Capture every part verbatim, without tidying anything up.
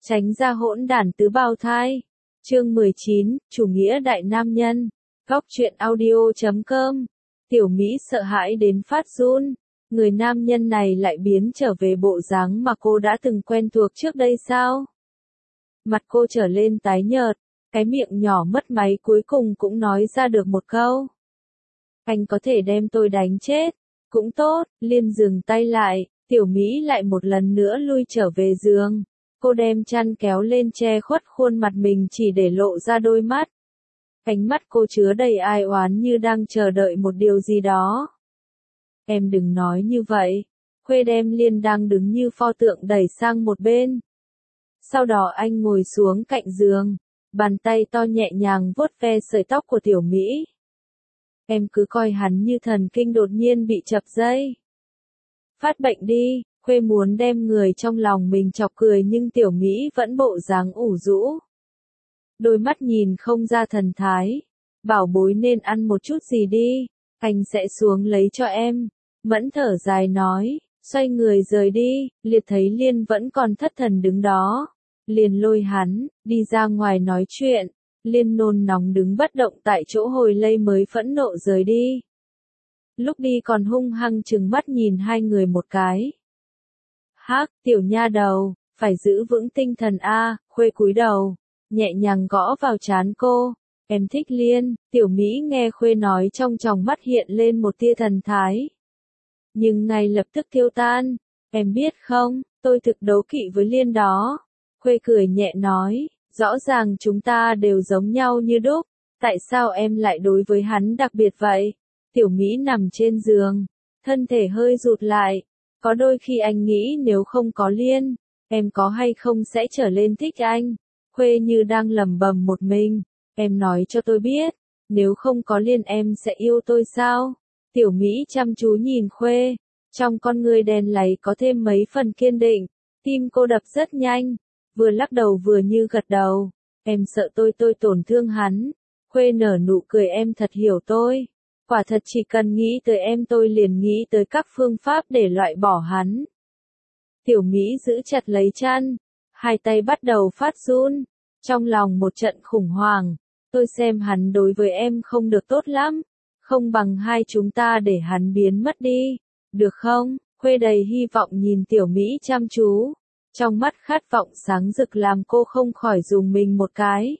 Tránh ra hỗn đản tứ bào thai. Chương mười chín, chủ nghĩa đại nam nhân. Góc truyện audio chấm com. Tiểu Mỹ sợ hãi đến phát run. Người nam nhân này lại biến trở về bộ dáng mà cô đã từng quen thuộc trước đây sao? Mặt cô trở lên tái nhợt, cái miệng nhỏ mất máy cuối cùng cũng nói ra được một câu. Anh có thể đem tôi đánh chết. Cũng tốt, Liên dừng tay lại, Tiểu Mỹ lại một lần nữa lui trở về giường. Cô đem chăn kéo lên che khuất khuôn mặt mình chỉ để lộ ra đôi mắt. Ánh mắt cô chứa đầy ai oán như đang chờ đợi một điều gì đó. Em đừng nói như vậy. Khuê đem Liên đang đứng như pho tượng đẩy sang một bên. Sau đó anh ngồi xuống cạnh giường, bàn tay to nhẹ nhàng vuốt ve sợi tóc của Tiểu Mỹ. Em cứ coi hắn như thần kinh đột nhiên bị chập dây. Phát bệnh đi. Khuê muốn đem người trong lòng mình chọc cười nhưng Tiểu Mỹ vẫn bộ dáng ủ rũ. Đôi mắt nhìn không ra thần thái. Bảo bối nên ăn một chút gì đi, anh sẽ xuống lấy cho em. Mẫn thở dài nói, xoay người rời đi. Liệt thấy Liên vẫn còn thất thần đứng đó, liền lôi hắn, đi ra ngoài nói chuyện. Liên nôn nóng đứng bất động tại chỗ hồi lâu mới phẫn nộ rời đi. Lúc đi còn hung hăng trừng mắt nhìn hai người một cái. Hắc, tiểu nha đầu, phải giữ vững tinh thần a. Khuê cúi đầu, nhẹ nhàng gõ vào trán cô. Em thích Liên. Tiểu Mỹ nghe Khuê nói trong tròng mắt hiện lên một tia thần thái, nhưng ngay lập tức tiêu tan. Em biết không, tôi thực đố kỵ với Liên đó. Khuê cười nhẹ nói, rõ ràng chúng ta đều giống nhau như đúc, tại sao em lại đối với hắn đặc biệt vậy? Tiểu Mỹ nằm trên giường, thân thể hơi rụt lại. Có đôi khi anh nghĩ nếu không có Liên, em có hay không sẽ trở lên thích anh. Khuê như đang lẩm bẩm một mình, em nói cho tôi biết, nếu không có Liên em sẽ yêu tôi sao? Tiểu Mỹ chăm chú nhìn Khuê, trong con người đen láy có thêm mấy phần kiên định, tim cô đập rất nhanh, vừa lắc đầu vừa như gật đầu. Em sợ tôi tôi tổn thương hắn. Khuê nở nụ cười, em thật hiểu tôi. Quả thật chỉ cần nghĩ tới em tôi liền nghĩ tới các phương pháp để loại bỏ hắn. Tiểu Mỹ giữ chặt lấy chăn, hai tay bắt đầu phát run, trong lòng một trận khủng hoảng. Tôi xem hắn đối với em không được tốt lắm, không bằng hai chúng ta để hắn biến mất đi, được không? Khuê đầy hy vọng nhìn Tiểu Mỹ chăm chú, trong mắt khát vọng sáng rực làm cô không khỏi rùng mình một cái.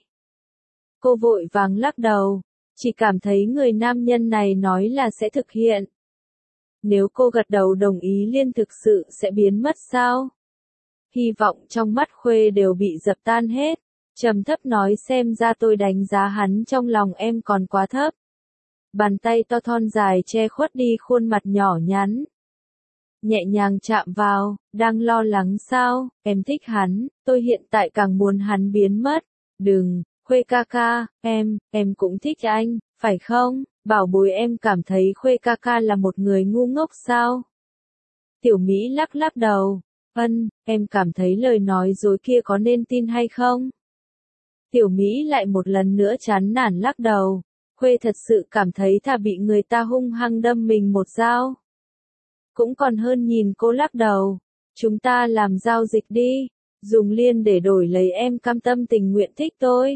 Cô vội vàng lắc đầu, chỉ cảm thấy người nam nhân này nói là sẽ thực hiện. Nếu cô gật đầu đồng ý Liên thực sự sẽ biến mất sao? Hy vọng trong mắt Khuê đều bị dập tan hết. Trầm thấp nói, xem ra tôi đánh giá hắn trong lòng em còn quá thấp. Bàn tay to thon dài che khuất đi khuôn mặt nhỏ nhắn, nhẹ nhàng chạm vào. Đang lo lắng sao? Em thích hắn, tôi hiện tại càng muốn hắn biến mất. Đừng, Khuê ca ca, em, em cũng thích anh, phải không? Bảo bối, em cảm thấy Khuê ca ca là một người ngu ngốc sao? Tiểu Mỹ lắc lắc đầu, ân, em cảm thấy lời nói dối kia có nên tin hay không? Tiểu Mỹ lại một lần nữa chán nản lắc đầu. Khuê thật sự cảm thấy thà bị người ta hung hăng đâm mình một dao, cũng còn hơn nhìn cô lắc đầu. Chúng ta làm giao dịch đi, dùng Liên để đổi lấy em cam tâm tình nguyện thích tôi.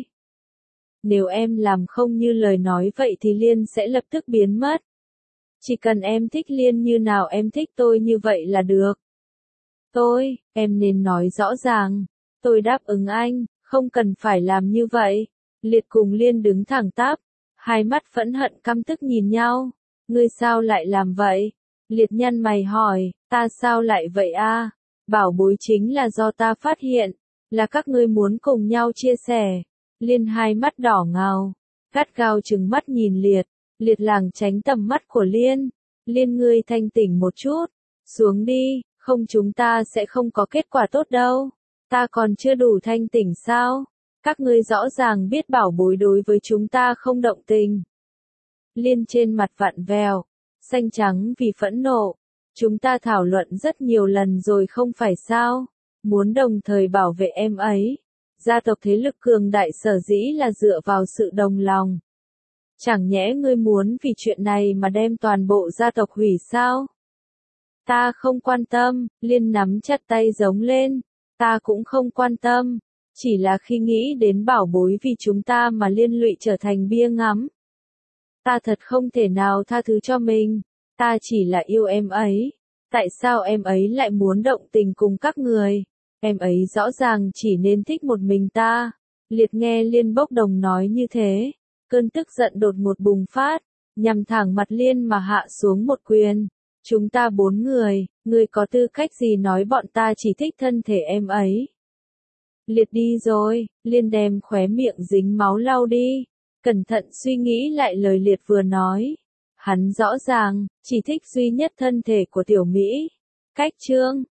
Nếu em làm không như lời nói vậy thì Liên sẽ lập tức biến mất. Chỉ cần em thích Liên như nào em thích tôi như vậy là được. Tôi, em nên nói rõ ràng. Tôi đáp ứng anh, không cần phải làm như vậy. Liệt cùng Liên đứng thẳng tắp, hai mắt phẫn hận căm tức nhìn nhau. Ngươi sao lại làm vậy? Liệt nhăn mày hỏi, ta sao lại vậy a? Bảo bối, chính là do ta phát hiện, là các ngươi muốn cùng nhau chia sẻ. Liên hai mắt đỏ ngầu, gắt gao trừng mắt nhìn Liệt. Liệt lảng tránh tầm mắt của Liên. Liên, ngươi thanh tỉnh một chút, xuống đi, không chúng ta sẽ không có kết quả tốt đâu. Ta còn chưa đủ thanh tỉnh sao? Các ngươi rõ ràng biết bảo bối đối với chúng ta không động tình. Liên trên mặt vặn vẹo, xanh trắng vì phẫn nộ. Chúng ta thảo luận rất nhiều lần rồi không phải sao? Muốn đồng thời bảo vệ em ấy. Gia tộc thế lực cường đại sở dĩ là dựa vào sự đồng lòng. Chẳng nhẽ ngươi muốn vì chuyện này mà đem toàn bộ gia tộc hủy sao? Ta không quan tâm. Liên nắm chặt tay giống lên. Ta cũng không quan tâm. Chỉ là khi nghĩ đến bảo bối vì chúng ta mà liên lụy trở thành bia ngắm. Ta thật không thể nào tha thứ cho mình. Ta chỉ là yêu em ấy. Tại sao em ấy lại muốn động tình cùng các người? Em ấy rõ ràng chỉ nên thích một mình ta. Liệt nghe Liên bốc đồng nói như thế. Cơn tức giận đột ngột bùng phát. Nhằm thẳng mặt Liên mà hạ xuống một quyền. Chúng ta bốn người, người có tư cách gì nói bọn ta chỉ thích thân thể em ấy? Liệt đi rồi, Liên đem khóe miệng dính máu lau đi. Cẩn thận suy nghĩ lại lời Liệt vừa nói. Hắn rõ ràng, chỉ thích duy nhất thân thể của Tiểu Mỹ. Cách chương